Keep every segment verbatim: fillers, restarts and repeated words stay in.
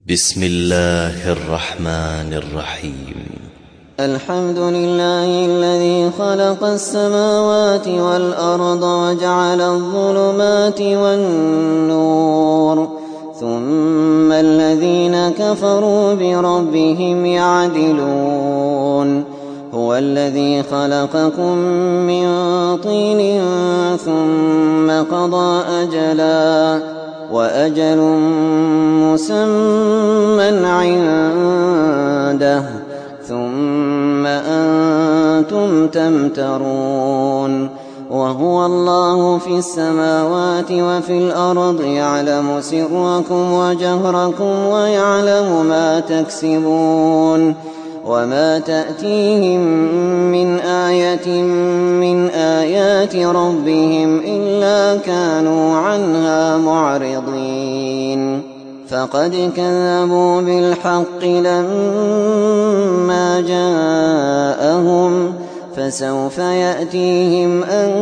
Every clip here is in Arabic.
بسم الله الرحمن الرحيم. الحمد لله الذي خلق السماوات والأرض وجعل الظلمات والنور ثم الذين كفروا بربهم يعدلون. هو الذي خلقكم من طين ثم قضى أجلا وأجل مسمى عنده ثم أنتم تمترون. وهو الله في السماوات وفي الأرض يعلم سركم وجهركم ويعلم ما تكسبون. وما تأتيهم من آية من آيات ربهم إلا كانوا عنها معرضين. فقد كذبوا بالحق لما جاءهم فسوف يأتيهم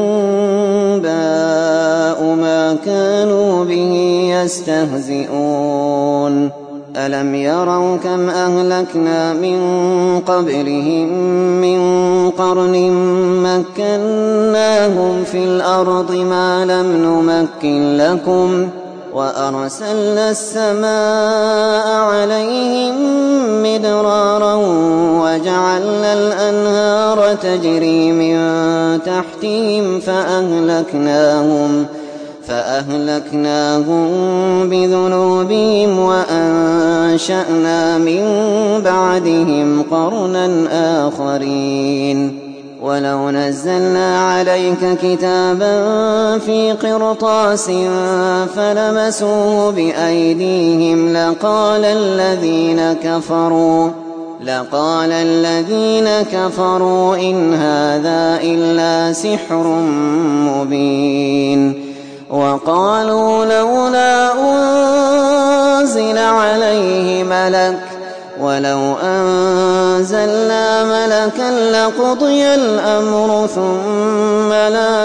أنباء ما كانوا به يستهزئون. ألم يروا كم أهلكنا من قبلهم من قرن مكناهم في الأرض ما لم نمكن لكم وأرسلنا السماء عليهم مدرارا وجعلنا الأنهار تجري من تحتهم فأهلكناهم فأهلكناهم بذنوبهم وأنشأنا من بعدهم قرنا آخرين. ولو نزلنا عليك كتابا في قرطاس فلمسوه بأيديهم لقال الذين كفروا لقال الذين كفروا إن هذا إلا سحر مبين. وقالوا لولا أنزل عليه ملك ولو أنزلنا ملكا لقضي الأمر ثم لا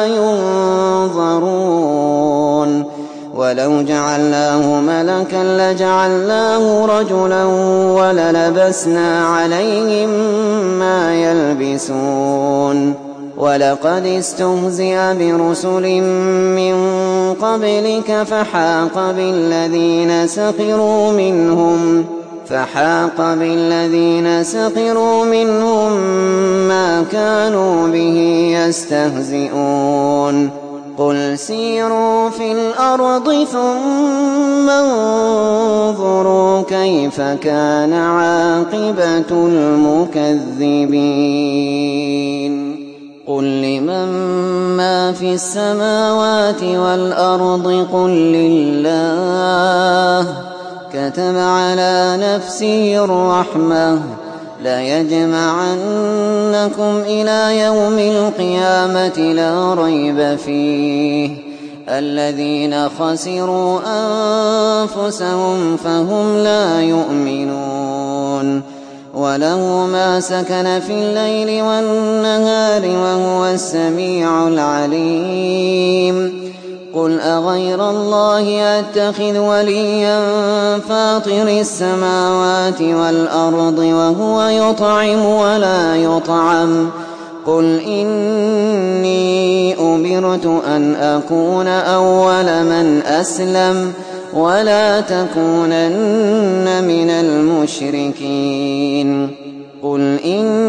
ينظرون. ولو جعلناه ملكا لجعلناه رجلا وللبسنا عليهم ما يلبسون. ولقد استهزئ برسل من قبلك فحاق بالذين سخروا منهم فحاق بالذين سخروا منهم ما كانوا به يستهزئون. قل سيروا في الأرض ثم انظروا كيف كان عاقبة المكذبين. قل لمن ما في السماوات والأرض قل لله كتب على نفسه الرحمة ليجمعنكم إلى يوم القيامة لا ريب فيه الذين خسروا أنفسهم فهم لا يؤمنون. وله ما سكن في الليل والنهار وهو السميع العليم. قل أغير الله أتخذ وليا فاطر السماوات والأرض وهو يطعم ولا يطعم قل إني أمرت أن أكون أول من أسلم ولا تكونن من المشركين. قل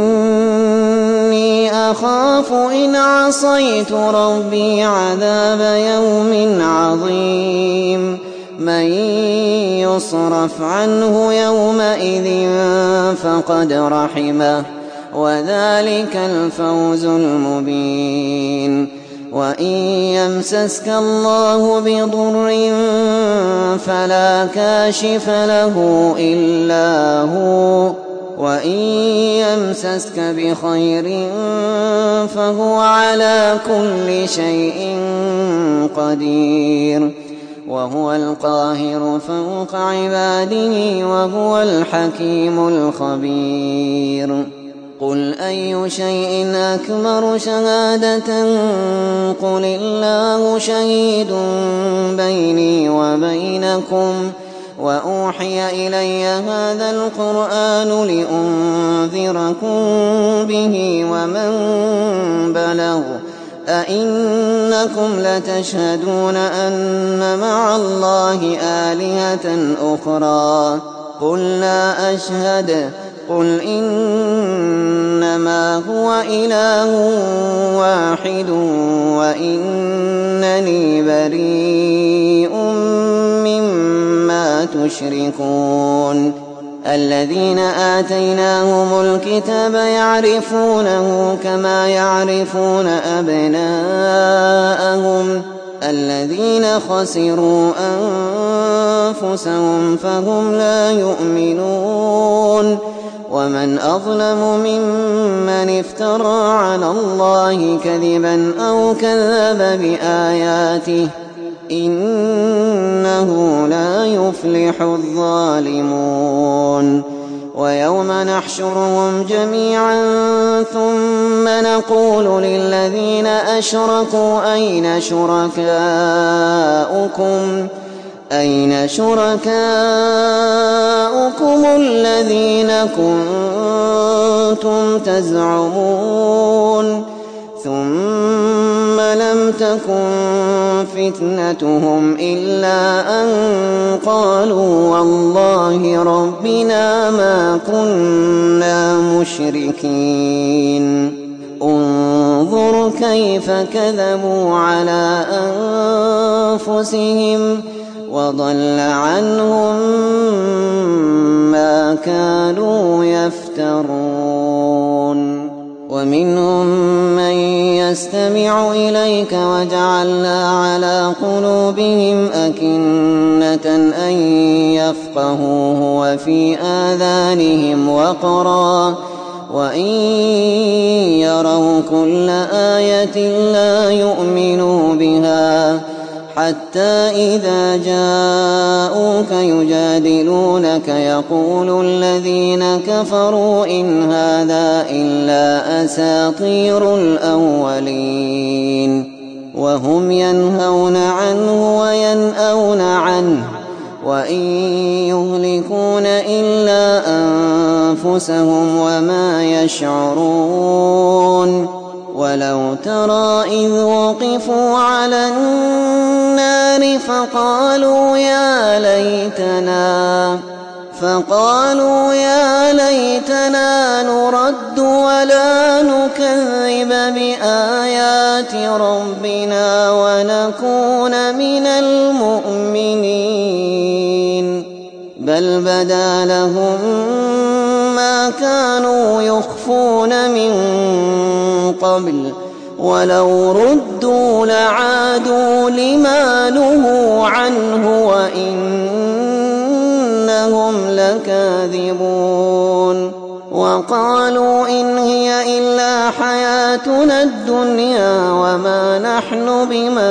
إني أخاف إن عصيت ربي عذاب يوم عظيم. من يصرف عنه يومئذ فقد رحمه وذلك الفوز المبين. وإن يمسسك الله بضر فلا كاشف له إلا هو وإن يمسسك بخير فهو على كل شيء قدير. وهو القاهر فوق عباده وهو الحكيم الخبير. قل أي شيء أكبر شهادة قل الله شهيد بيني وبينكم وأوحي إلي هذا القرآن لأنذركم به ومن بلغ أئنكم لتشهدون أن مع الله آلهة أخرى قل لا أشهد قل إنما هو إله واحد وإنني بريء مما تشركون الذين آتيناهم الكتاب يعرفونه كما يعرفون أبناءهم الذين خسروا أنفسهم فهم لا يؤمنون ومن أظلم ممن افترى على الله كذبا أو كذب بآياته إنه لا يفلح الظالمون ويوم نحشرهم جميعا ثم نقول للذين أشركوا أين شركاؤكم أين شركاؤكم الذين كنتم تزعمون ثم لم تكن فتنتهم إلا أن قالوا والله ربنا ما كنا مشركين انظر كيف كذبوا على أنفسهم وضل عنهم ما كانوا يفترون ومنهم من يستمع إليك وجعلنا على قلوبهم أكنة أن يفقهوه وفي آذانهم وقرا وإن يروا كل آية لا يؤمنوا بها حتى إذا جاءوك يجادلونك يقول الذين كفروا إن هذا إلا أساطير الأولين وهم ينهون عنه وينأون عنه وإن يهلكون إلا أنفسهم وما يشعرون ولو ترى إذ وقفوا على النار فقالوا يا ليتنا فقالوا يا ليتنا نرد ولا نكذب بآيات ربنا ونكون من المؤمنين بل بدا لهم ما كانوا يخفون من قبل ولو ردوا لعادوا لما نهوا عنه وإنهم لكاذبون وقالوا إن هي إلا حياتنا الدنيا وما نحن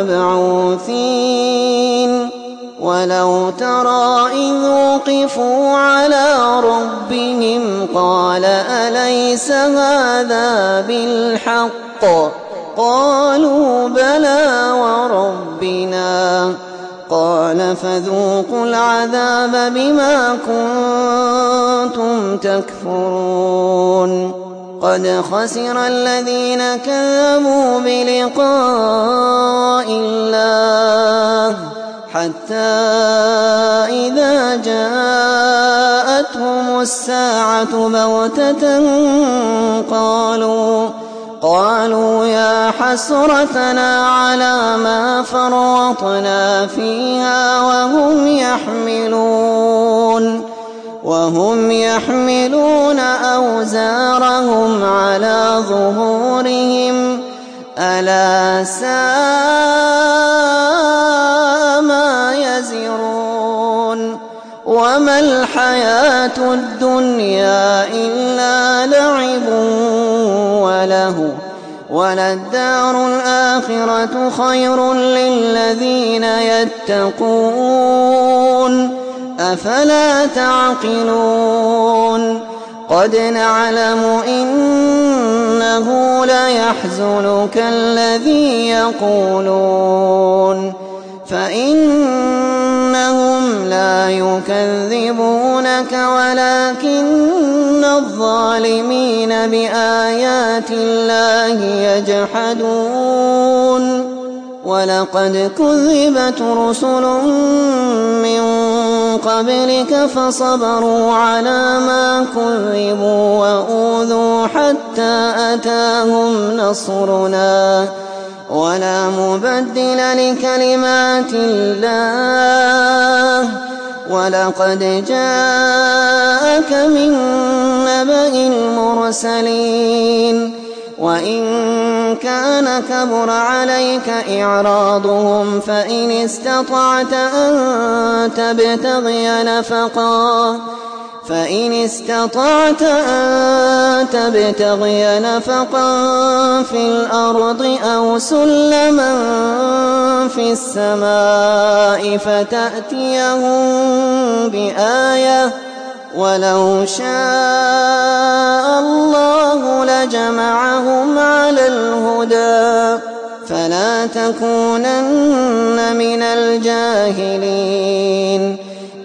بمبعوثين ولو ترى إذ وقفوا على ربهم قال أليس هذا بالحق قالوا بلى وربنا قال فذوقوا العذاب بما كنتم تكفرون قد خسر الذين كذبوا بلقاء الله حتى إذا جاءتهم الساعة بغتة قالوا قالوا يا حسرتنا على ما فرطنا فيها وهم يحملون وهم يحملون أوزارهم على ظهورهم ألا ساء ما يزرون وما الحياة الدنيا إلا لعب وله وللدار الآخرة خير للذين يتقون أفلا تعقلون قد نعلم إنه ليحزنك الذي يقولون فإنهم لا يكذبونك ولكن الظالمين بآيات الله يجحدون ولقد كذبت رسل من قبلك فصبروا على ما كذبوا وأوذوا حتى أتاهم نصرنا ولا مبدل لكلمات الله ولقد جاءك من نبأ المرسلين وإن كان كبر عليك إعراضهم فإن استطعت أن تبتغي نفقا فإن استطعت أن تبتغي نفقا في الأرض أو سلما في السماء فتأتيهم بآية ولو شاء الله لجمعهم على الهدى فلا تكونن من الجاهلين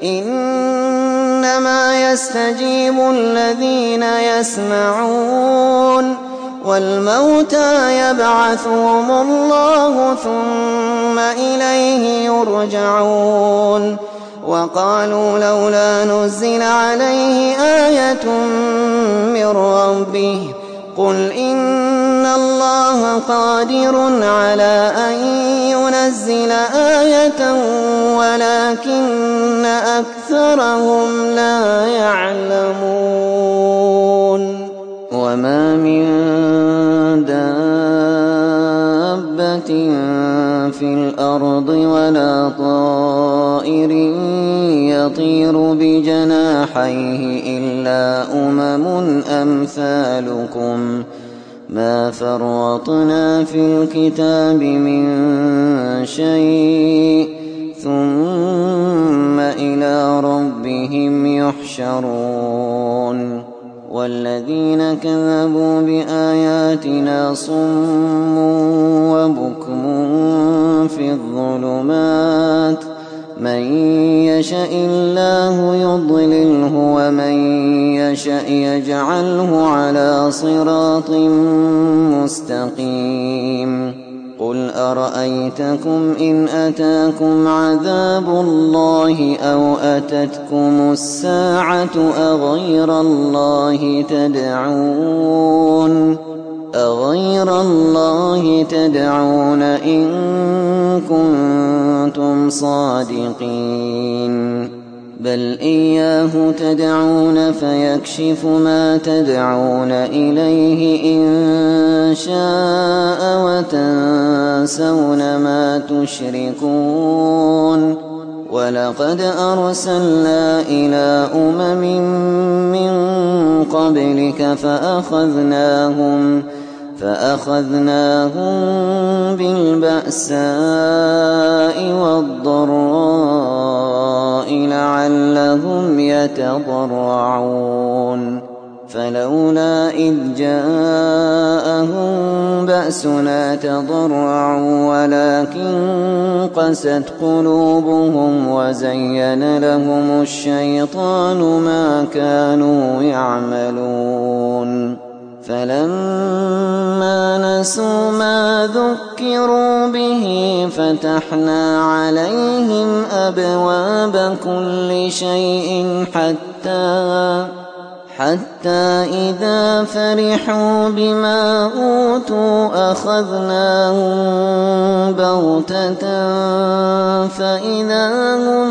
إنما يستجيب الذين يسمعون والموتى يبعثهم الله ثم إليه يرجعون وقالوا لولا نزل عليه آية من ربه قل إن الله قادر على أن ينزل آية ولكن أكثرهم لا يعلمون وما من دابة في الأرض ولا طائر يطير بجناحيه إلا أمم أمثالكم ما فرطنا في الكتاب من شيء ثم إلى ربهم يحشرون والذين كذبوا بآياتنا صم وبكم في الظلمات من يشاء الله يضلله ومن يشاء يجعله على صراط مستقيم قل أرأيتكم إن أتاكم عذاب الله أو أتتكم الساعة أغير الله تدعون أغير الله تدعون إن كنتم صادقين بل إياه تدعون فيكشف ما تدعون إليه إن شاء وتنسون ما تشركون ولقد أرسلنا إلى أمم من قبلك فأخذناهم فأخذناهم بالبأساء والضراء لعلهم يتضرعون فلولا إذ جاءهم بأسنا تضرعوا ولكن قست قلوبهم وزين لهم الشيطان ما كانوا يعملون فلما نسوا ما ذكروا به فتحنا عليهم أبواب كل شيء حتى حتى إذا فرحوا بما أوتوا أخذناهم بغتة فإذا هم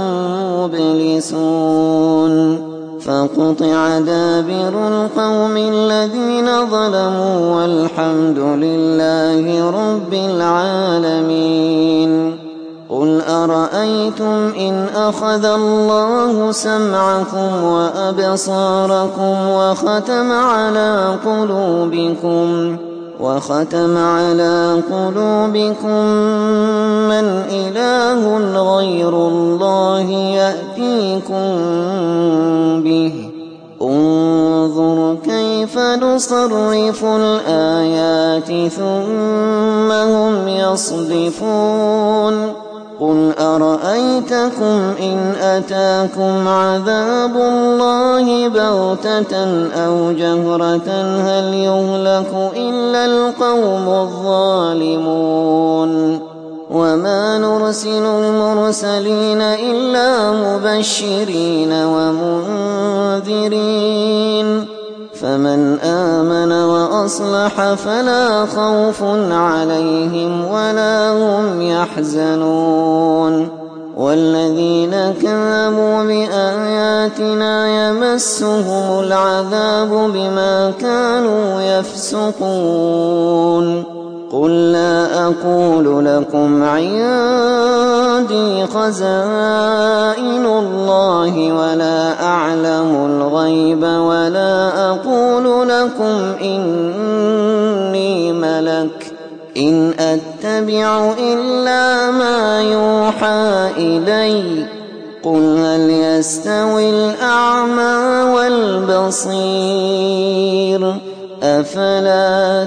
مبلسون فقطع دابر القوم الذين ظلموا والحمد لله رب العالمين قل أرأيتم إن أخذ الله سمعكم وأبصاركم وختم على قلوبكم وختم على قلوبكم من إله غير الله يأتيكم به انظر كيف نصرف الآيات ثم هم يصدفون قل أرأيتكم إن أتاكم عذاب الله بغتة أو جهرة هل يهلك إلا القوم الظالمون وما نرسل المرسلين إلا مبشرين ومنذرين فمن آمن وأصلح فلا خوف عليهم ولا هم يحزنون والذين كذبوا بآياتنا يمسهم العذاب بما كانوا يفسقون قل لا أقول لكم عندي خزائن الله ولا أعلم الغيب ولا أقول لكم إني ملك إن أتبع إلا ما يوحى إلي قل هل يستوي الأعمى والبصير أفلا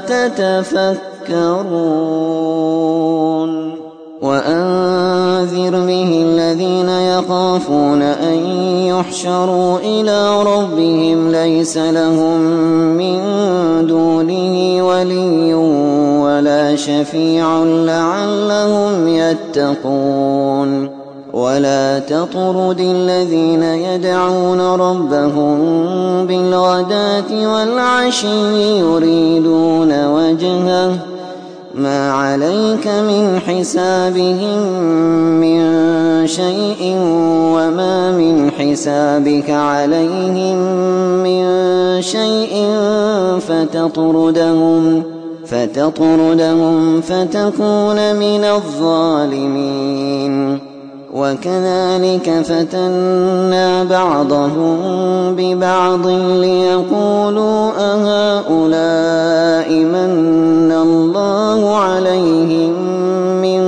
تتفكرون وأنذر به الذين يخافون أن يحشروا إلى ربهم ليس لهم من دونه ولي ولا شفيع لعلهم يتقون ولا تطرد الذين يدعون ربهم بالغداة والعشي يريدون وجهه ما عليك من حسابهم من شيء وما من حسابك عليهم من شيء فتطردهم فتطردهم فتكون من الظالمين وكذلك فتنا بعضهم ببعض ليقولوا أهؤلاء من الله عليهم من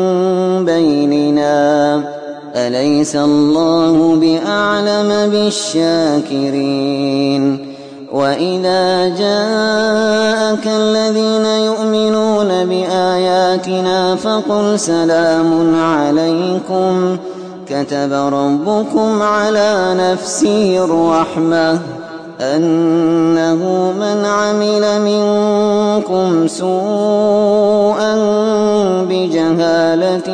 بيننا أليس الله بأعلم بالشاكرين وإذا جاءك الذين يؤمنون بآياتنا فقل سلام عليكم كتب ربكم على نفسه الرحمة أنه من عمل منكم سوءا بجهالة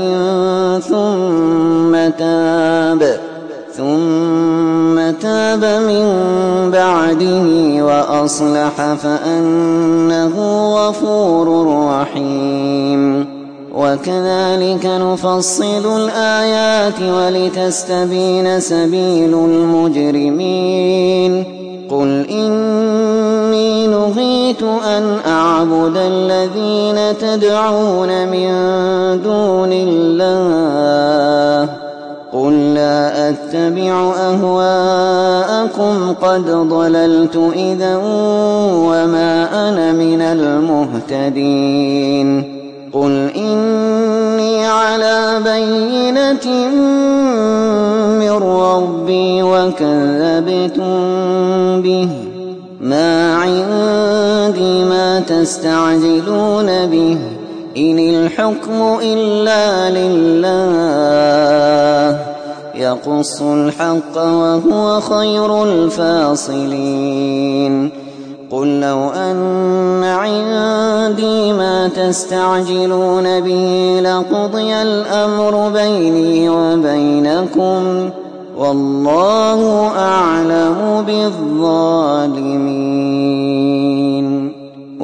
ثم تاب ثم تاب من بعده وأصلح فأنه غفور رحيم وكذلك نفصل الآيات ولتستبين سبيل المجرمين قل إني نهيت أن أعبد الذين تدعون من دون الله قل لا أتبع أهواءكم قد ضللت إذا وما أنا من المهتدين قل إني على بينة من ربي وكذبتم به ما عندي ما تستعجلون به إن الحكم إلا لله يقص الحق وهو خير الفاصلين قل لو أن عندي ما تستعجلون به لقضي الأمر بيني وبينكم والله أعلم بالظالمين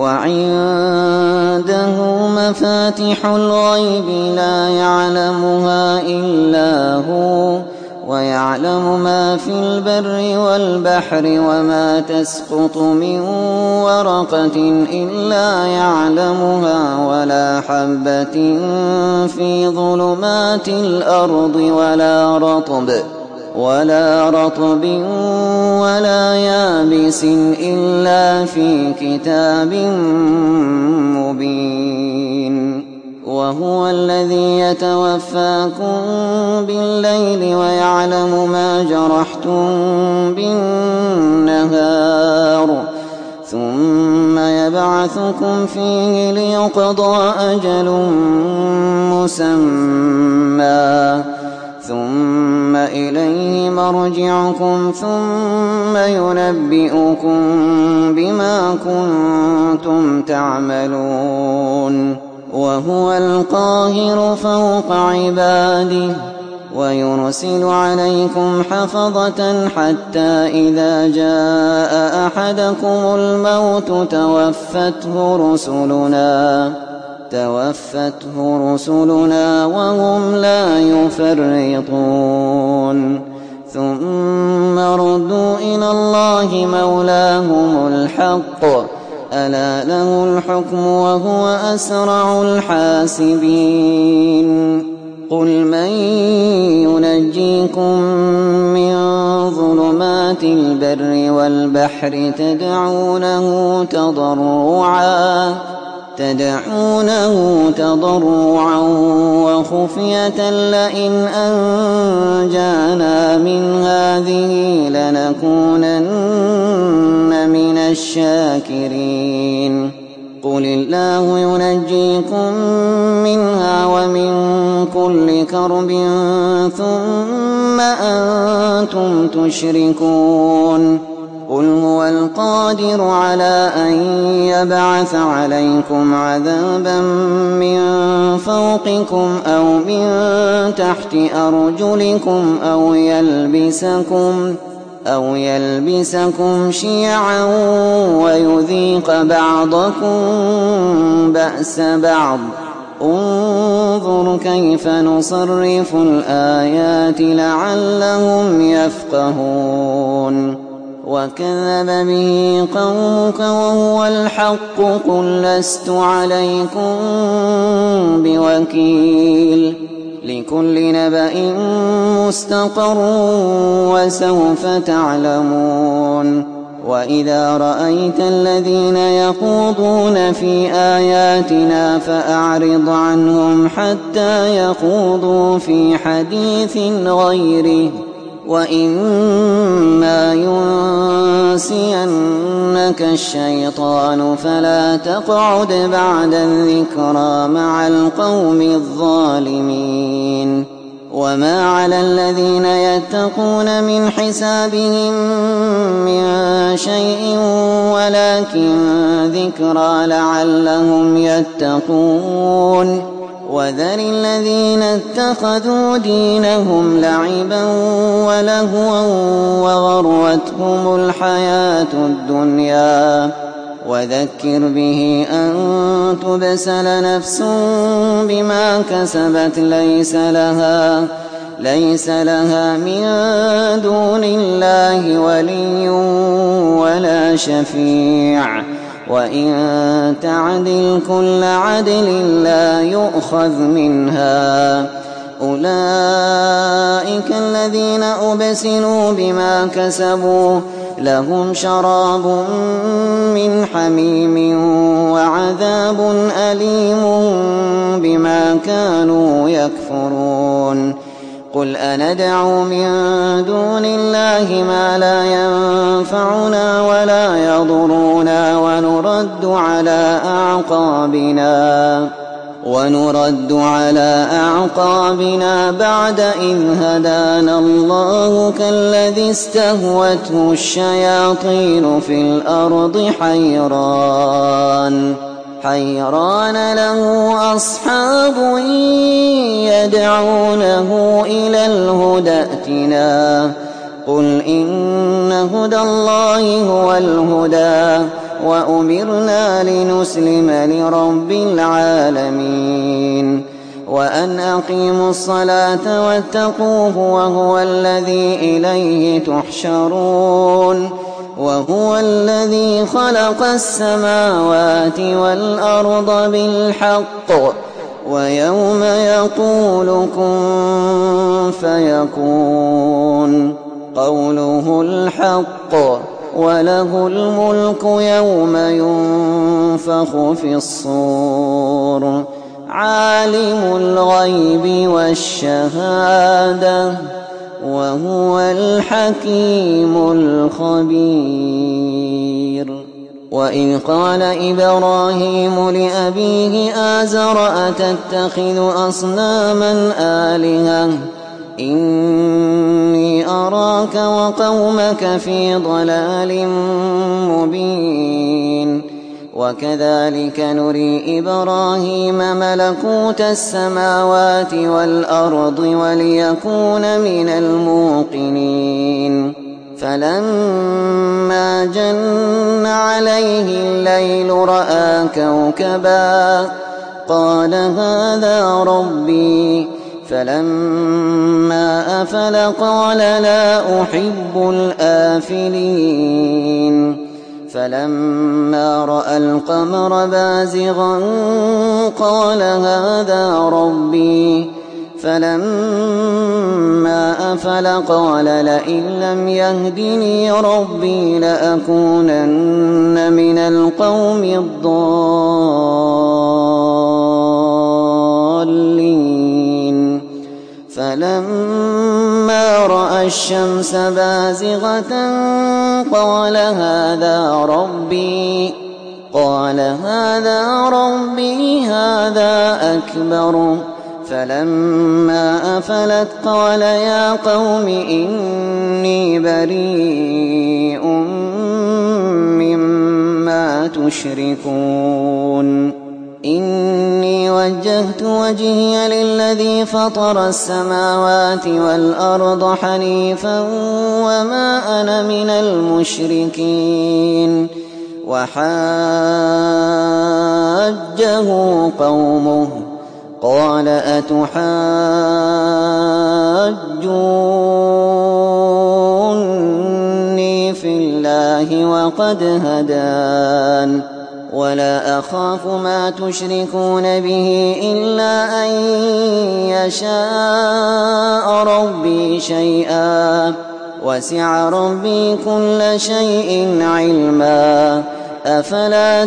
وعنده مفاتح الغيب لا يعلمها إلا هو ويعلم ما في البر والبحر وما تسقط من ورقة إلا يعلمها ولا حبة في ظلمات الأرض ولا رطب ولا رطب ولا يابس إلا في كتاب مبين وهو الذي يتوفاكم بالليل ويعلم ما جرحتم بالنهار ثم يبعثكم فيه ليقضى أجل مسمى ثم إليه مرجعكم ثم ينبئكم بما كنتم تعملون وهو القاهر فوق عباده ويرسل عليكم حفظة حتى إذا جاء أحدكم الموت توفته رسلنا توفته رسلنا وهم لا يفرطون ثم ردوا إلى الله مولاهم الحق ألا له الحكم وهو أسرع الحاسبين قل من ينجيكم من ظلمات البر والبحر تدعونه تضرعا تدعونه تضرعا وخفية لئن أنجانا من هذه لنكونن من الشاكرين قل الله ينجيكم منها ومن كل كرب ثم أنتم تشركون قل هو القادر على أن يبعث عليكم عذابا من فوقكم أو من تحت أرجلكم أو يلبسكم أو يلبسكم شيعا ويذيق بعضكم بأس بعض انظر كيف نصرف الآيات لعلهم يفقهون وكذب به قومك وهو الحق قل لست عليكم بوكيل لكل نبأ مستقر وسوف تعلمون وإذا رأيت الذين يخوضون في آياتنا فأعرض عنهم حتى يخوضوا في حديث غيره وإما ينسينك الشيطان فلا تقعد بعد الذكرى مع القوم الظالمين وما على الذين يتقون من حسابهم من شيء ولكن ذكرى لعلهم يتقون وذر الذين اتخذوا دينهم لعبا ولهوا وغرتهم الحياة الدنيا وذكر به أن تبسل نفس بما كسبت ليس لها ليس لها من دون الله ولي ولا شفيع وإن تعدل كل عدل لا يؤخذ منها أولئك الذين أبسلوا بما كسبوا لهم شراب من حميم وعذاب أليم بما كانوا يكفرون قل أندعو من دون الله ما لا ينفعنا ولا يضرنا ونرد على أعقابنا ونرد على أعقابنا بعد إذ هدانا الله كالذي استهوته الشياطين في الأرض حيران حيران له أصحاب يدعونه إلى الهدى ائتنا قل إن هدى الله هو الهدى وأمرنا لنسلم لرب العالمين وأن أقيموا الصلاة واتقوه وهو الذي إليه تحشرون وهو الذي خلق السماوات والأرض بالحق ويوم يقول كن فيكون قوله الحق وله الملك يوم ينفخ في الصور عالم الغيب والشهادة وهو الحكيم الخبير. وإذ قال إبراهيم لأبيه آزر أتتخذ أصناما آلهة إني أراك وقومك في ضلال مبين وكذلك نري إبراهيم ملكوت السماوات والأرض وليكون من الموقنين فلما جن عليه الليل رأى كوكبا قال هذا ربي فلما أفل قال لا أحب الآفلين فلما رأى القمر بازغا قال هذا ربي فلما أفل قال لئن لم يهدني ربي لأكونن من القوم الضالين فلما رأى الشمس بازغة قال هذا ربي قال هذا ربي هذا أكبر فلما أفلت قال يا قوم إني بريء مما تشركون إني وجهت وجهي للذي فطر السماوات والأرض حنيفا وما أنا من المشركين وحاجه قومه قال أتحاجوني في الله وقد هدان ولا أخاف ما تشركون به إلا أن يشاء ربي شيئا وسع ربي كل شيء علما أفلا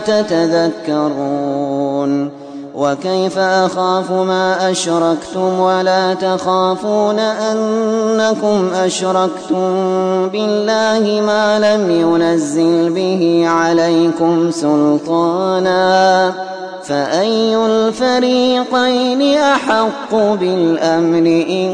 تتذكرون وكيف أخاف ما أشركتم ولا تخافون أنكم أشركتم بالله ما لم ينزل به عليكم سلطانا فأي الفريقين أحق بالأمن إن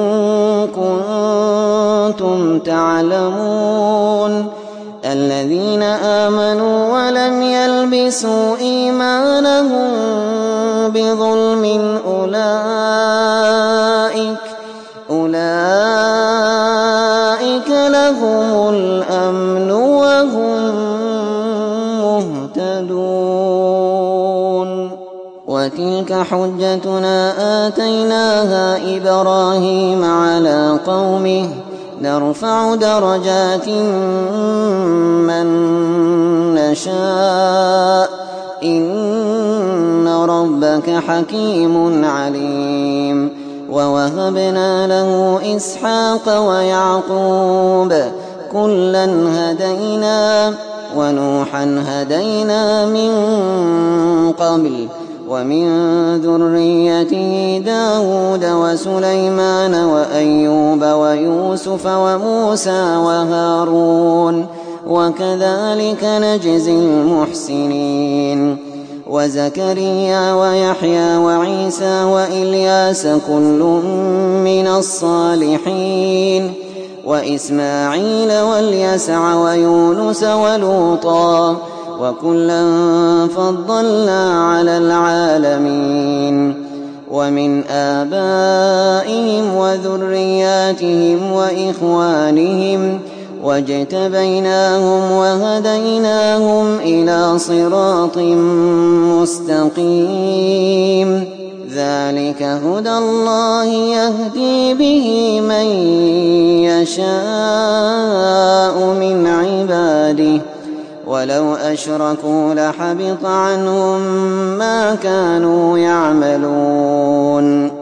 كنتم تعلمون الذين آمنوا ولم يلبسوا إيمانهم بظلم أولئك أولئك لهم الأمن وهم مهتدون وتلك حجتنا آتيناها إبراهيم على قومه نرفع درجات من نشاء إن ربك حكيم عليم ووهبنا له إسحاق ويعقوب كلا هدينا ونوحا هدينا من قبل ومن ذريته داود وسليمان وأيوب ويوسف وموسى وهارون وكذلك نجزي المحسنين وزكريا ويحيى وعيسى وإلياس كل من الصالحين وإسماعيل واليسع ويونس ولوطا وكلا فضلنا على العالمين ومن آبائهم وذرياتهم وإخوانهم واجتبيناهم وهديناهم إلى صراط مستقيم ذلك هدى الله يهدي به من يشاء من عباده ولو أشركوا لحبط عنهم ما كانوا يعملون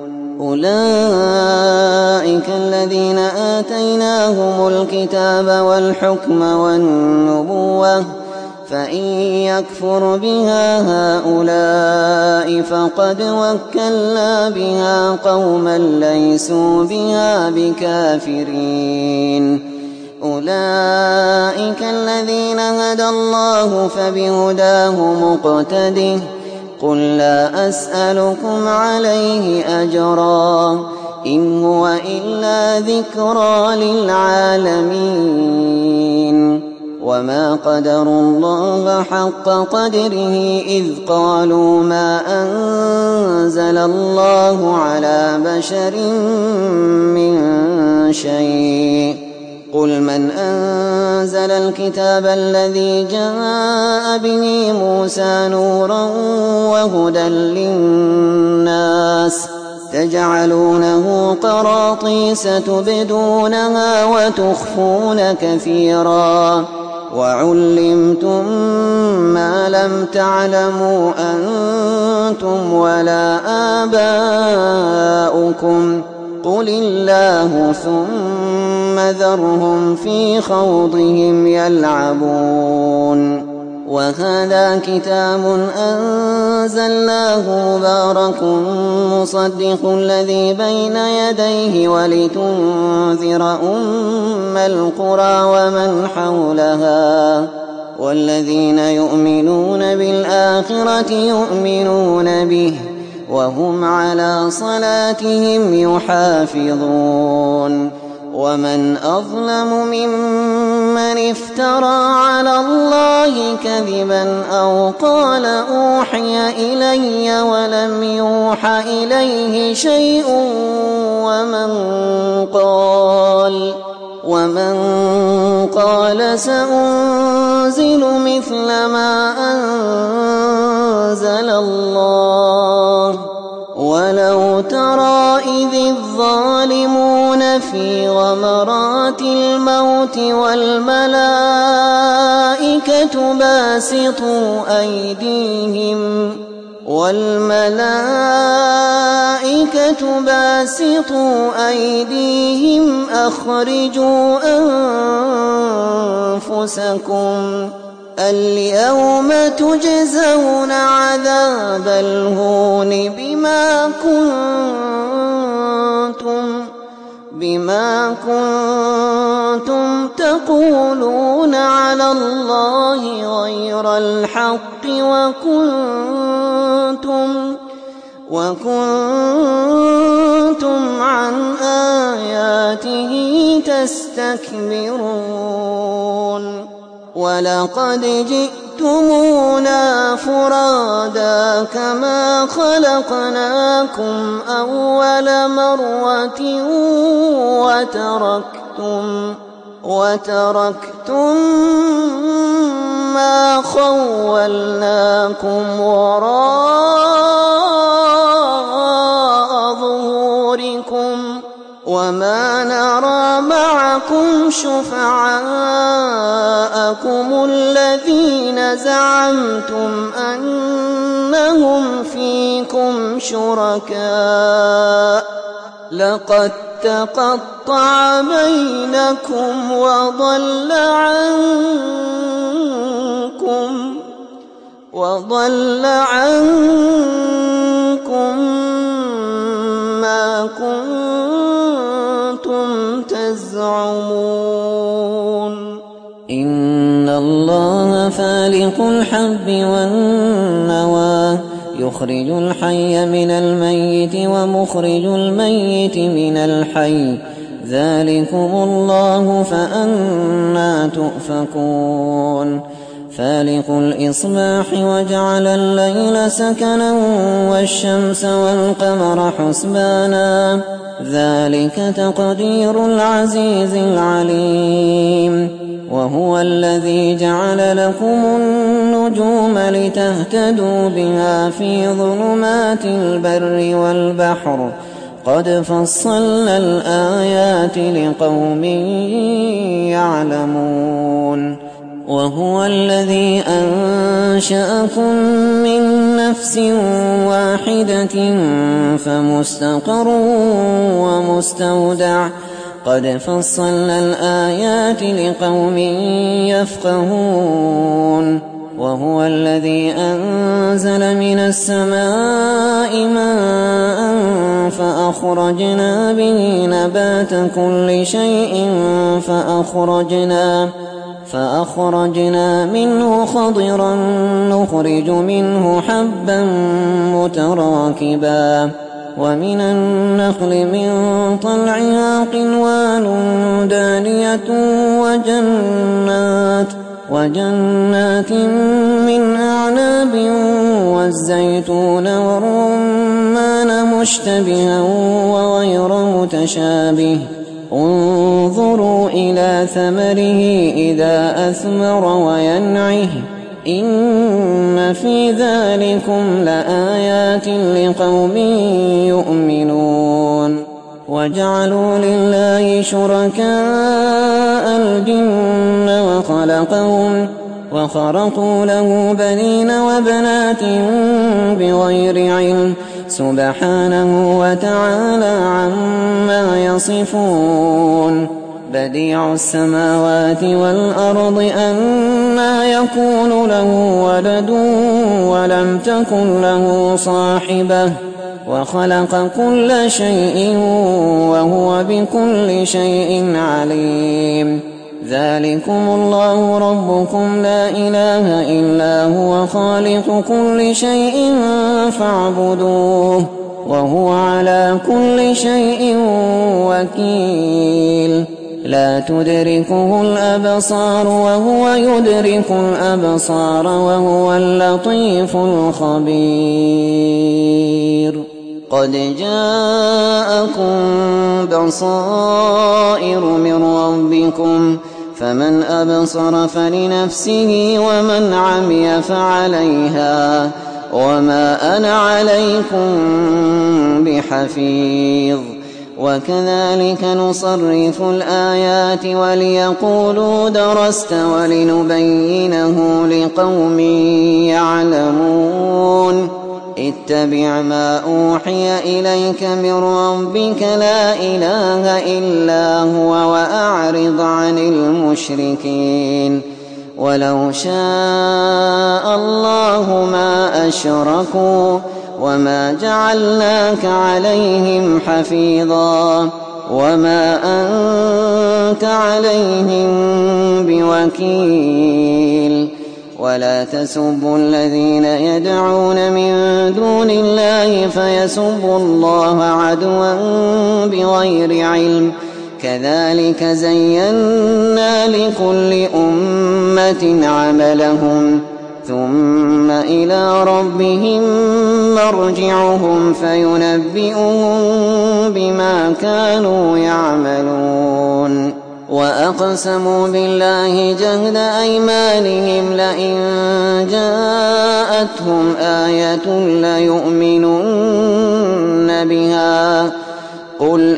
أولئك الذين آتيناهم الكتاب والحكم والنبوة فإن يكفر بها هؤلاء فقد وكلنا بها قوما ليسوا بها بكافرين أولئك الذين هدى الله فبهداه مقتده قل لا أسألكم عليه أجرا إن هو إلا ذكرى للعالمين وما قدروا الله حق قدره إذ قالوا ما أنزل الله على بشر من شيء قل من أنزل الكتاب الذي جاء به موسى نورا وهدى للناس تجعلونه قراطيس تبدونها وتخفون كثيرا وعلمتم ما لم تعلموا أنتم ولا آباؤكم قل الله ثم ذرهم في خوضهم يلعبون وهذا كتاب أنزلناه مبارك مصدق الذي بين يديه ولتنذر أم القرى ومن حولها والذين يؤمنون بالآخرة يؤمنون به وهم على صلاتهم يحافظون ومن أظلم ممن افترى على الله كذبا أو قال أوحي إلي ولم يوح إليه شيء ومن قال ومن قال سأنزل مثل ما أنزل الله ولو ترى إذ الظالمون في غمرات الموت والملائكة باسطوا أيديهم والملائكة باسطوا أيديهم أخرجوا أنفسكم اليوم تجزون عذاب الهون بما كنتم بما كنتم تقولون على الله غير الحق وكنتم وكنتم عن آياته تستكبرون ولقد جئتمونا فرادا كما خلقناكم أول مرة وتركتم وتركتم ما خولناكم وراء ظهوركم وما نرى معكم شفعاءكم الذين زعمتم أنهم فيكم شركاء لقد تقطع بينكم وضل عنكم وضل عنكم ما كنتم تزعمون إن الله فالق الحب والنوى يخرج الحي من الميت ومخرج الميت من الحي ذلكم الله فأنى تؤفكون فالق الإصباح وجعل الليل سكنا والشمس والقمر حسبانا ذلك تقدير العزيز العليم وهو الذي جعل لكم النجوم لتهتدوا بها في ظلمات البر والبحر قد فصلنا الآيات لقوم يعلمون وهو الذي أنشأكم من نفس واحدة فمستقر ومستودع قد فصلنا الآيات لقوم يفقهون وهو الذي أنزل من السماء ماء فأخرجنا به نبات كل شيء فأخرجنا, فأخرجنا منه خضرا نخرج منه حبا متراكبا ومن النخل من طلعها قنوان دانية وجنات وجنات من أعناب والزيتون والرمان مشتبها وغير متشابه انظروا إلى ثمره إذا أثمر وينعه إن في ذلكم لآيات لقوم يؤمنون وجعلوا لله شركاء الجن وخلقهم وخرقوا له بنين وبنات بغير علم سبحانه وتعالى عما يصفون بديع السماوات والأرض أنى يكون له ولد ولم تكن له صاحبة وخلق كل شيء وهو بكل شيء عليم ذلكم الله ربكم لا إله إلا هو خالق كل شيء فاعبدوه وهو على كل شيء وكيل لا تدركه الأبصار وهو يدرك الأبصار وهو اللطيف الخبير قد جاءكم بصائر من ربكم فمن أبصر فلنفسه ومن عمي فعليها وما أنا عليكم بحفيظ وكذلك نصرف الآيات وليقولوا درست ولنبينه لقوم يعلمون اتبع ما أوحي إليك من ربك لا إله إلا هو وأعرض عن المشركين ولو شاء الله ما أشركوا وما جعلناك عليهم حفيظا وما أنت عليهم بوكيل ولا تسبوا الذين يدعون من دون الله فيسبوا الله عدوا بغير علم كذلك زينا لكل أمة عملهم ثم إلى ربهم مرجعهم فينبئهم بما كانوا يعملون وأقسموا بالله جهد أيمانهم لئن جاءتهم آية ليؤمنن بها قل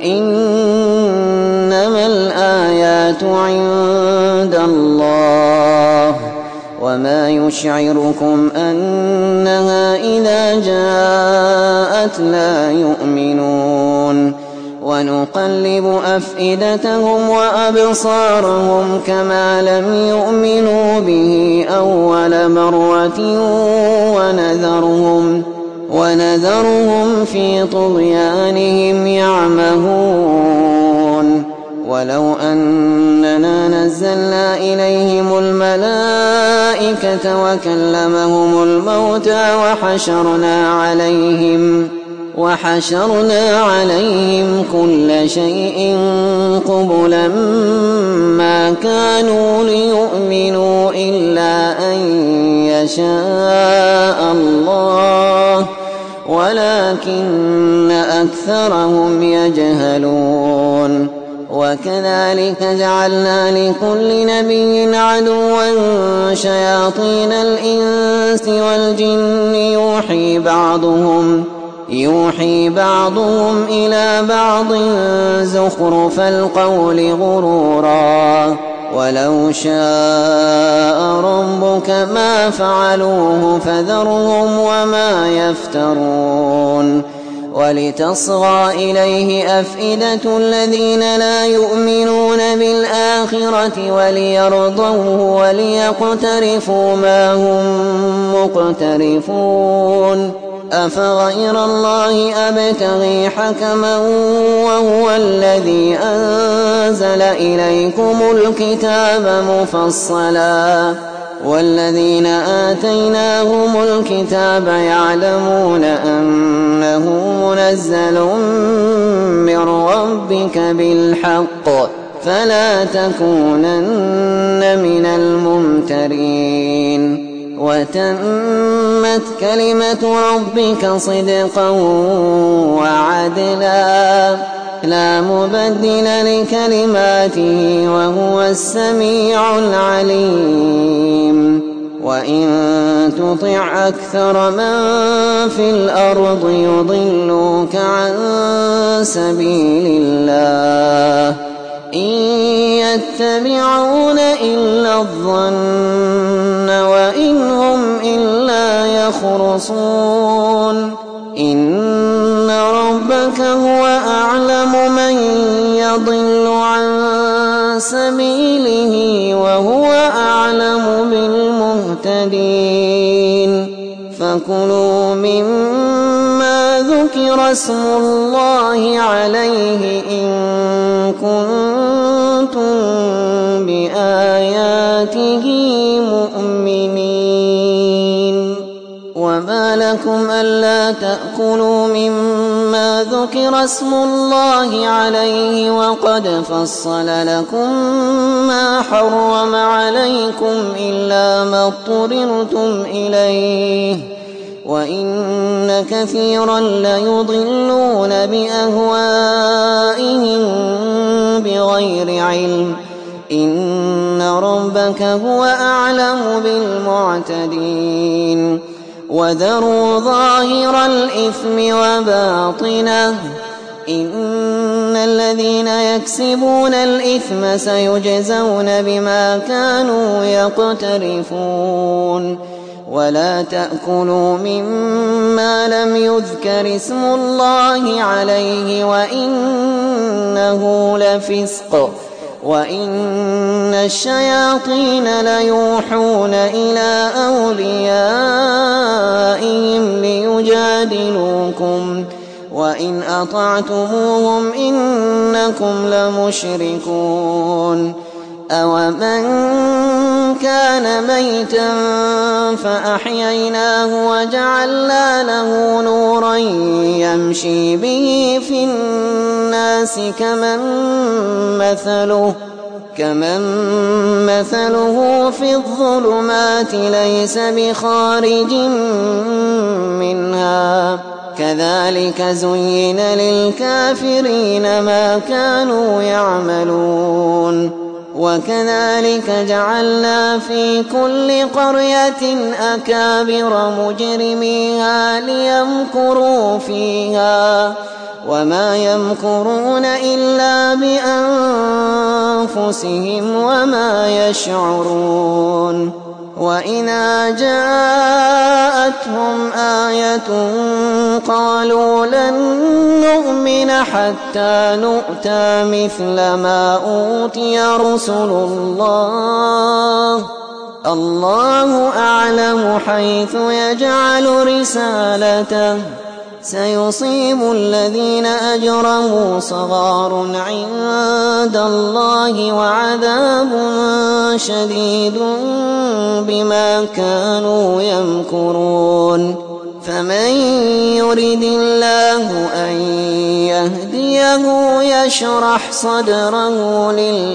إنما الآيات عند الله وما يشعركم أنها إذا جاءت لا يؤمنون ونقلب أفئدتهم وأبصارهم كما لم يؤمنوا به أول مرة ونذرهم, ونذرهم في طغيانهم يعمهون ولو أننا نزلنا إليهم الملائكة وكلمهم الموتى وحشرنا عليهم وحشرنا عليهم كل شيء قبلا ما كانوا ليؤمنوا إلا أن يشاء الله ولكن أكثرهم يجهلون وكذلك جعلنا لكل نبي عدوا شياطين الإنس والجن يوحي بعضهم يوحي بعضهم إلى بعض زخرف القول غرورا ولو شاء ربك ما فعلوه فذرهم وما يفترون ولتصغى إليه أفئدة الذين لا يؤمنون بالآخرة وليرضوه وليقترفوا ما هم مقترفون أفغير الله أبتغي حكما وهو الذي أنزل إليكم الكتاب مفصلا والذين آتيناهم الكتاب يعلمون أنه منزل من ربك بالحق فلا تكونن من الممترين وتمت كلمة ربك صدقا وعدلا لا مبدل لكلماته وهو السميع العليم وإن تطع أكثر من في الأرض يضلوك عن سبيل الله إن يتبعون إلا الظن وإن هم إلا يخرصون إن ربك هو أعلم من يضل عن سبيله وهو أعلم بالمهتدين فكلوا مما ذكر اسم الله عليه إن كنتم بآياته مؤمنين وما لكم ألا تأكلوا مما ذكر اسم الله عليه وقد فصل لكم ما حرم عليكم إلا ما اضطررتم إليه وإن كثيرا ليضلون بأهوائهم بغير علم إن ربك هو أعلم بالمعتدين وذروا ظاهر الإثم وباطنه إن الذين يكسبون الإثم سيجزون بما كانوا يقترفون ولا تأكلوا مما لم يذكر اسم الله عليه وإنه لفسق وإن الشياطين ليوحون إلى أوليائهم ليجادلوكم وإن أطعتموهم إنكم لمشركون أومن كان ميتا فأحييناه وجعلنا له نورا يمشي به في الناس كمن مثله كمن مثله في الظلمات ليس بخارج منها كذلك زين للكافرين ما كانوا يعملون وكذلك جعلنا في كل قرية أكابر مجرميها ليمكروا فيها وما يمكرون إلا بأنفسهم وما يشعرون وإذا جاءتهم آية قالوا لن نؤمن حتى نؤتى مثل ما أوتي رسل الله الله أعلم حيث يجعل رسالته سيصيب الذين أجرموا صغار عند الله وعذاب شديد بما كانوا يمكرون فمن يرد الله أن يهديه يشرح صدره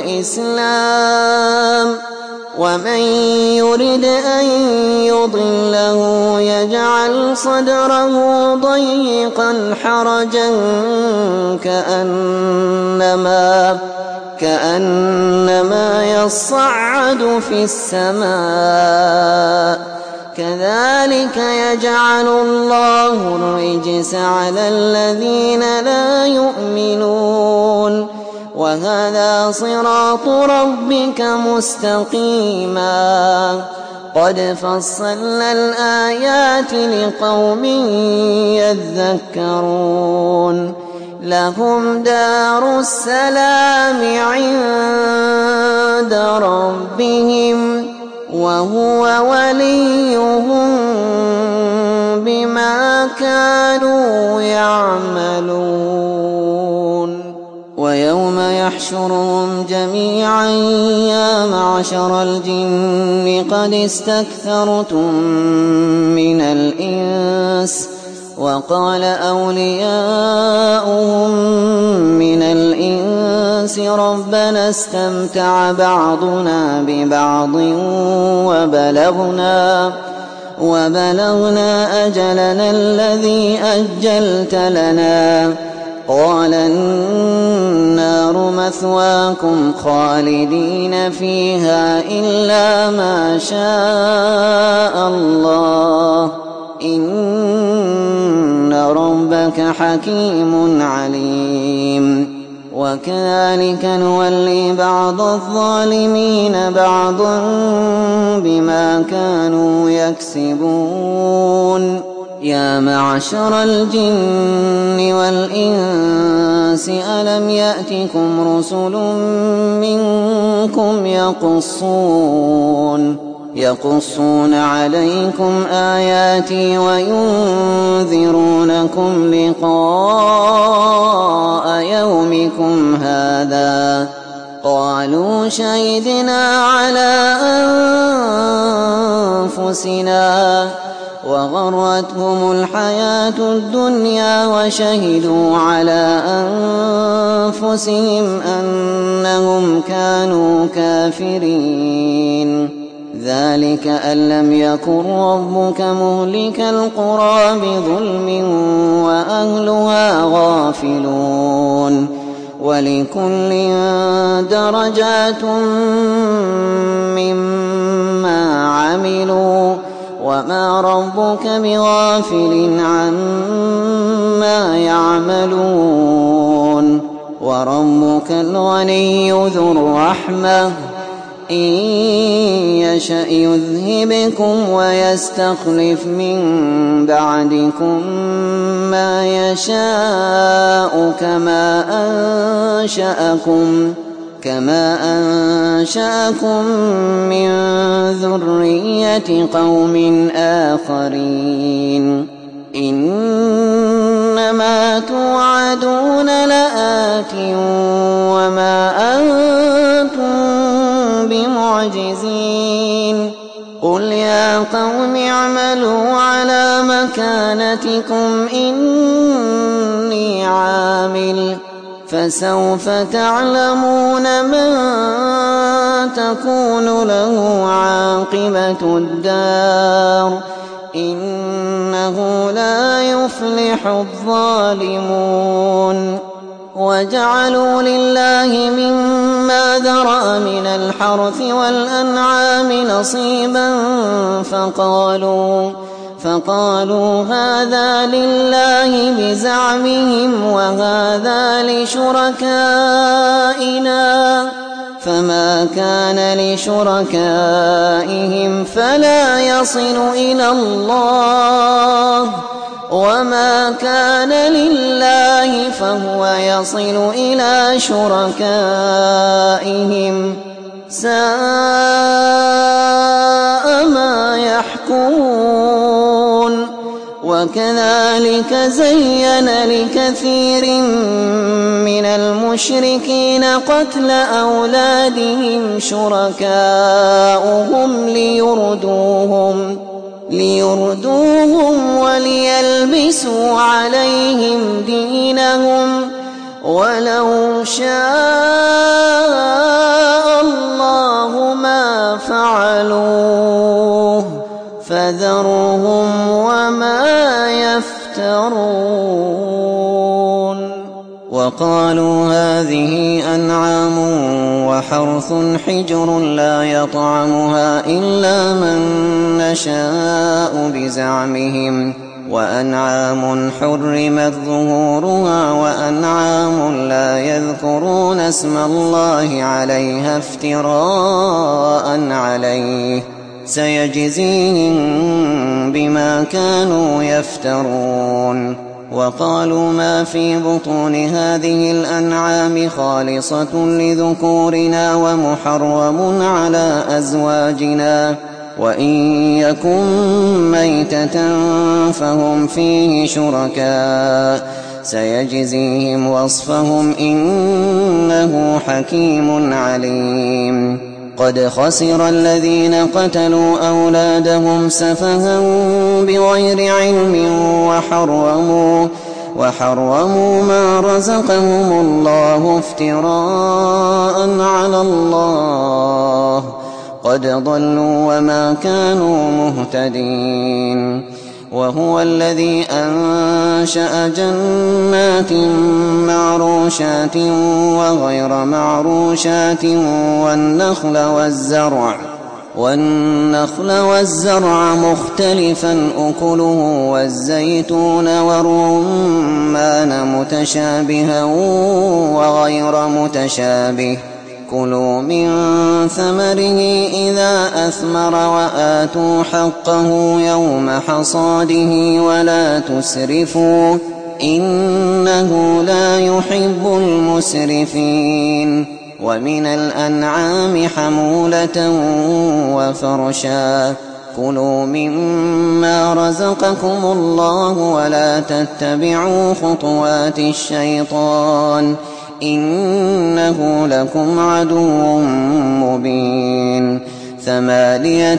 للإسلام ومن يرد أن يضله يجعل صدره ضيقا حرجا كأنما كأنما يصعد في السماء كذلك يجعل الله الرجس على الذين لا يؤمنون وهذا صراط ربك مستقيما قد فصلنا الآيات لقوم يذكرون لهم دار السلام عند ربهم وهو وليهم بما كانوا يعملون ويوم يحشرهم جميعا يا معشر الجن قد استكثرتم من الإنس وقال أولياؤهم من الإنس ربنا استمتع بعضنا ببعض وبلغنا وبلغنا أجلنا الذي أجلت لنا قال النار مثواكم خالدين فيها إلا ما شاء الله إن ربك حكيم عليم وكذلك نولي بعض الظالمين بعضا بما كانوا يكسبون يا معشر الجن والإنس ألم يأتكم رسل منكم يقصون يقصون عليكم آياتي وينذرونكم لقاء يومكم هذا قالوا شهدنا على أنفسنا وغرتهم الحياة الدنيا وشهدوا على أنفسهم أنهم كانوا كافرين ذلك أن لم يكن ربك مهلك القرى بظلم وأهلها غافلون ولكل درجات مما عملوا وما ربك بغافل عما يعملون وربك الغني ذو الرحمة إن يشأ يذهبكم ويستخلف من بعدكم ما يشاء كما أنشأكم كما أنشأكم من ذرية قوم آخرين إنما توعدون لآت وما أنتم بمعجزين قل يا قوم اعملوا على مكانتكم إني عامل فسوف تعلمون من تكون له عاقبة الدار إنه لا يفلح الظالمون وجعلوا لله مما ذرأ من الحرث والأنعام نصيبا فقالوا فقالوا هذا لله بزعمهم وهذا لشركائنا فما كان لشركائهم فلا يصل إلى الله وما كان لله فهو يصل إلى شركائهم ساء ما يحكمون وكذلك زين لكثير من المشركين قتل أولادهم شركاؤهم ليردوهم ليردوهم وليلبسوا عليهم دينهم ولو شاء الله ما فعلوه فذرهم وما يفترون وقالوا هذه أنعام وحرث حجر لا يطعمها إلا من نشاء بزعمهم وأنعام حرمت ظهورها وأنعام لا يذكرون اسم الله عليها افتراء عليه سيجزيهم بما كانوا يفترون. وقالوا ما في بطون هذه الأنعام خالصة لذكورنا ومحرم على أزواجنا وإن يكن ميتة فهم فيه شركاء سيجزيهم وصفهم إنه حكيم عليم. قد خسر الذين قتلوا أولادهم سفها بغير علم وحرموا, وحرموا ما رزقهم الله افتراء على الله قد ضلوا وما كانوا مهتدين. وهو الذي أنشأ جنات معروشات وغير معروشات والنخل والزرع والنخل والزرع مختلفا أكله والزيتون والرمان متشابها وغير متشابه كلوا من ثمره إذا أثمر وآتوا حقه يوم حصاده ولا تسرفوا إنه لا يحب المسرفين. ومن الأنعام حمولة وفرشا كلوا مما رزقكم الله ولا تتبعوا خطوات الشيطان إنه لكم عدو مبين. ثمانية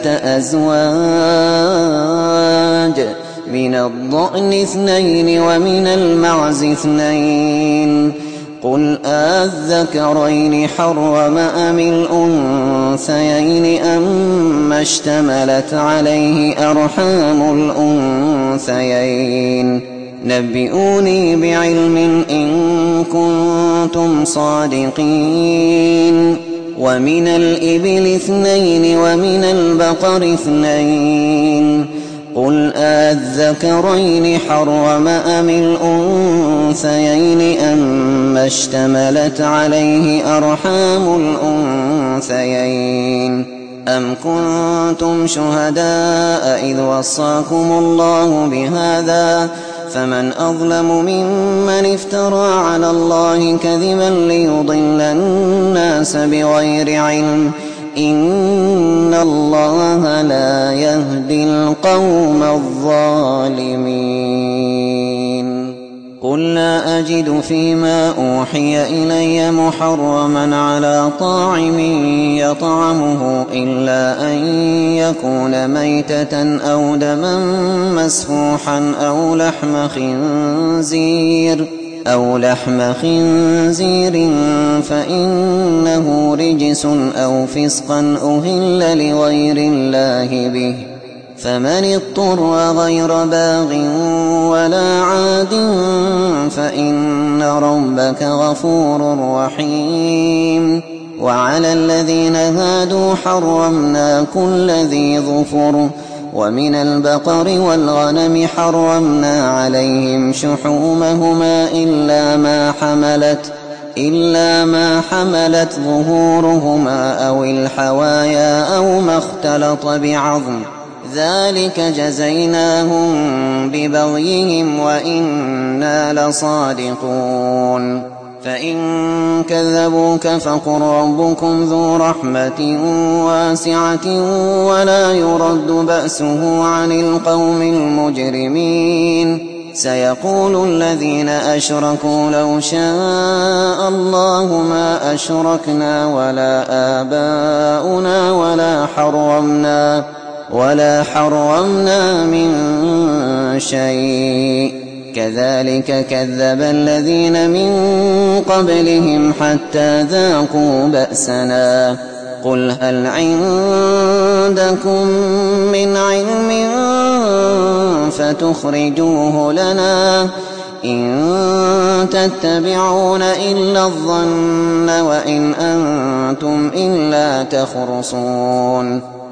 أزواج من الضأن اثنين ومن المعز اثنين قل آذكرين حرم أم الأنثيين أما اشتملت عليه أرحام الأنثيين نبئوني بعلم إن كنتم صادقين. ومن الإبل اثنين ومن البقر اثنين قل آذكرين حرم أم الأنثيين أما اشتملت عليه أرحام الأنثيين أم كنتم شهداء إذ وصاكم الله بهذا فمن أظلم ممن افترى على الله كذبا ليضل الناس بغير علم إن الله لا يهدي القوم الظالمين. قل لا أجد فيما أوحي إلي محرما على طاعم يطعمه إلا أن يكون ميتة أو دما مسفوحا أو لحم خنزير أو لحم خنزير فإنه رجس أو فسقا أهل لغير الله به فمن اضطر غير باغ ولا عاد فإن ربك غفور رحيم. وعلى الذين هادوا حرمنا كل ذي ظفر ومن البقر والغنم حرمنا عليهم شحومهما إلا ما حملت إلا ما حملت ظهورهما أو الحوايا أو ما اختلط بعظم ذلك جزيناهم ببغيهم وإنا لصادقون. فإن كذبوك فقل ربكم ذو رحمة واسعة ولا يرد بأسه عن القوم المجرمين. سيقول الذين أشركوا لو شاء الله ما أشركنا ولا آباؤنا ولا حرمنا ولا حرمنا من شيء كذلك كذب الذين من قبلهم حتى ذاقوا بأسنا. قل هل عندكم من علم فتخرجوه لنا إن تتبعون إلا الظن وإن أنتم إلا تخرصون.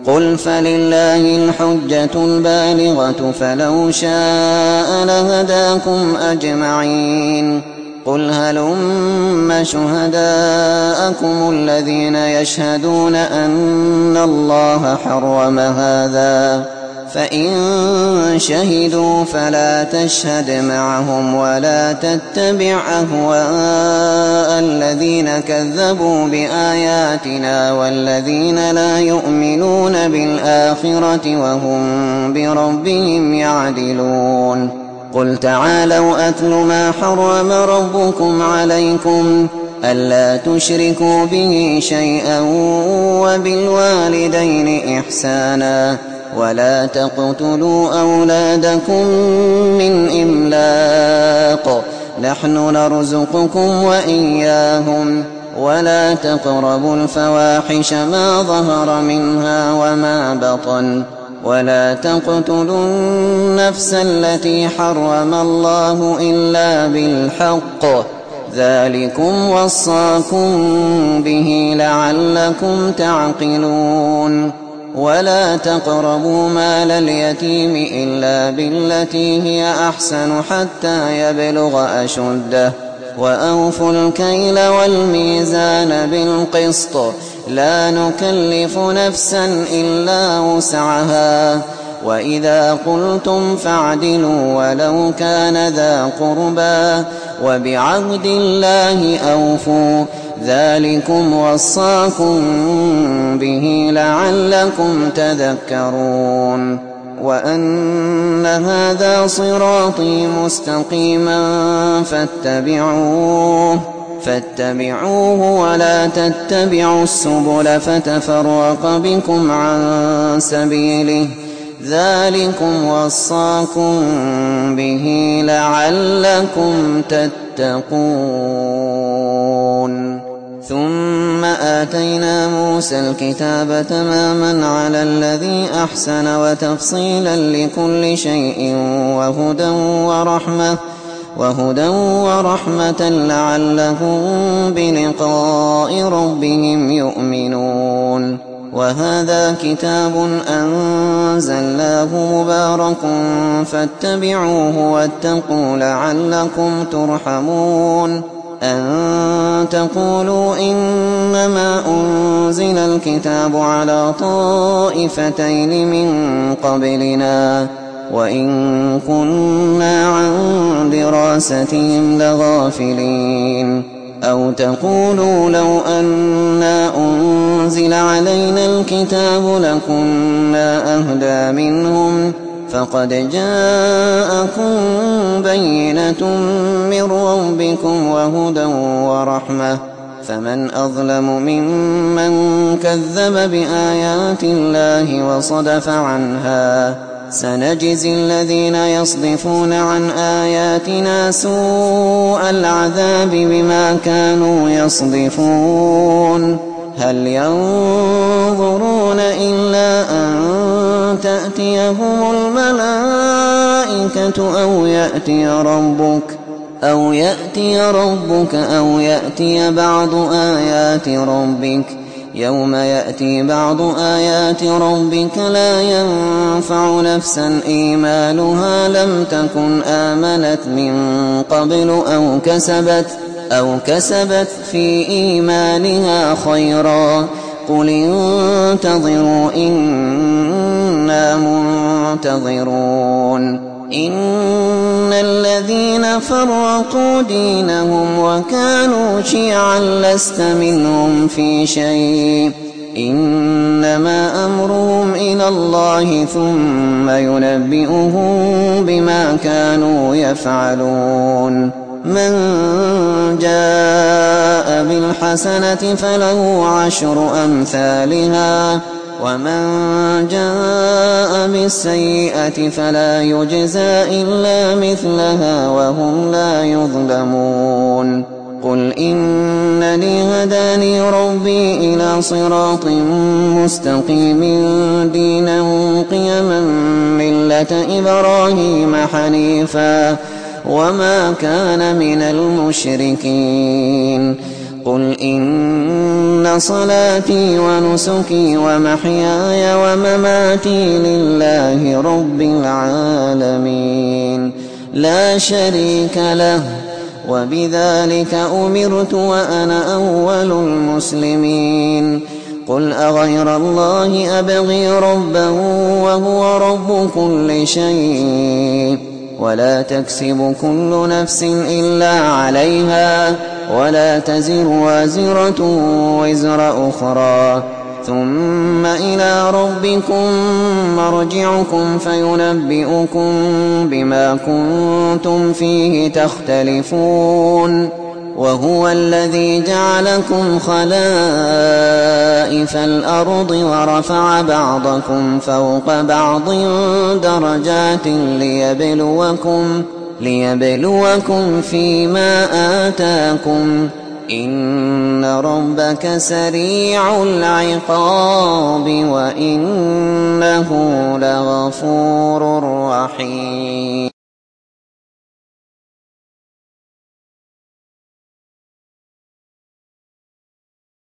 قل فلله الحجة البالغة فلو شاء لهداكم أجمعين قل هلم شهداءكم الذين يشهدون أن الله حرم هذا فإن شهدوا فلا تشهد معهم ولا تتبع أهواء الذين كذبوا بآياتنا والذين لا يؤمنون بالآخرة وهم بربهم يعدلون قل تعالوا أتل ما حرم ربكم عليكم ألا تشركوا به شيئا وبالوالدين إحسانا ولا تقتلوا أولادكم من إملاق نحن نرزقكم وإياهم ولا تقربوا الفواحش ما ظهر منها وما بطن ولا تقتلوا النفس التي حرم الله إلا بالحق ذلكم وصاكم به لعلكم تعقلون ولا تقربوا مال اليتيم إلا بالتي هي أحسن حتى يبلغ أشده وأوفوا الكيل والميزان بالقسط لا نكلف نفسا إلا وسعها وإذا قلتم فاعدلوا ولو كان ذا قربى وبعهد الله أوفوا ذلكم وصاكم به لعلكم تذكرون وأن هذا صراطي مستقيما فاتبعوه فاتبعوه ولا تتبعوا السبل فتفرق بكم عن سبيله ذلكم وصاكم به لعلكم تتقون ثم آتينا موسى الكتاب تماما على الذي أحسن وتفصيلا لكل شيء وهدى ورحمة وهدى ورحمة لعلهم بلقاء ربهم يؤمنون وهذا كتاب أنزلناه مبارك فاتبعوه واتقوا لعلكم ترحمون أن تقولوا إنما أنزل الكتاب على طائفتين من قبلنا وإن كنا عن دراستهم لغافلين أو تقولوا لو أنا أنزل علينا الكتاب لكنا أهدى منهم فقد جاءكم بينة من ربكم وهدى ورحمة فمن أظلم ممن كذب بآيات الله وصدف عنها سنجزي الذين يصدفون عن آياتنا سوء العذاب بما كانوا يصدفون هل ينظرون إلا أن تأتيهم الملائكة أو يأتي ربك أو يأتي ربك أو يأتي بعض آيات ربك يوم يأتي بعض آيات ربك لا ينفع نفسا إيمانها لم تكن آمنت من قبل أو كسبت أو كسبت في إيمانها خيرا قل انتظروا إنا منتظرون إن الذين فرقوا دينهم وكانوا شيعا لست منهم في شيء إنما أمرهم إلى الله ثم ينبئهم بما كانوا يفعلون من جاء بالحسنة فله عشر أمثالها ومن جاء بالسيئة فلا يجزى إلا مثلها وهم لا يظلمون قل إنني هداني ربي إلى صراط مستقيم دينا قيما ملة إبراهيم حنيفا وما كان من المشركين قل إن صلاتي ونسكي ومحياي ومماتي لله رب العالمين لا شريك له وبذلك أمرت وأنا أول المسلمين قل أغير الله أبغي ربا وهو رب كل شيء ولا تكسب كل نفس إلا عليها ولا تزر وازرة وزر أخرى ثم إلى ربكم مرجعكم فينبئكم بما كنتم فيه تختلفون وهو الذي جعلكم خلائف الأرض ورفع بعضكم فوق بعض درجات ليبلوكم, ليبلوكم فيما آتاكم إن ربك سريع العقاب وإنه لغفور رحيم.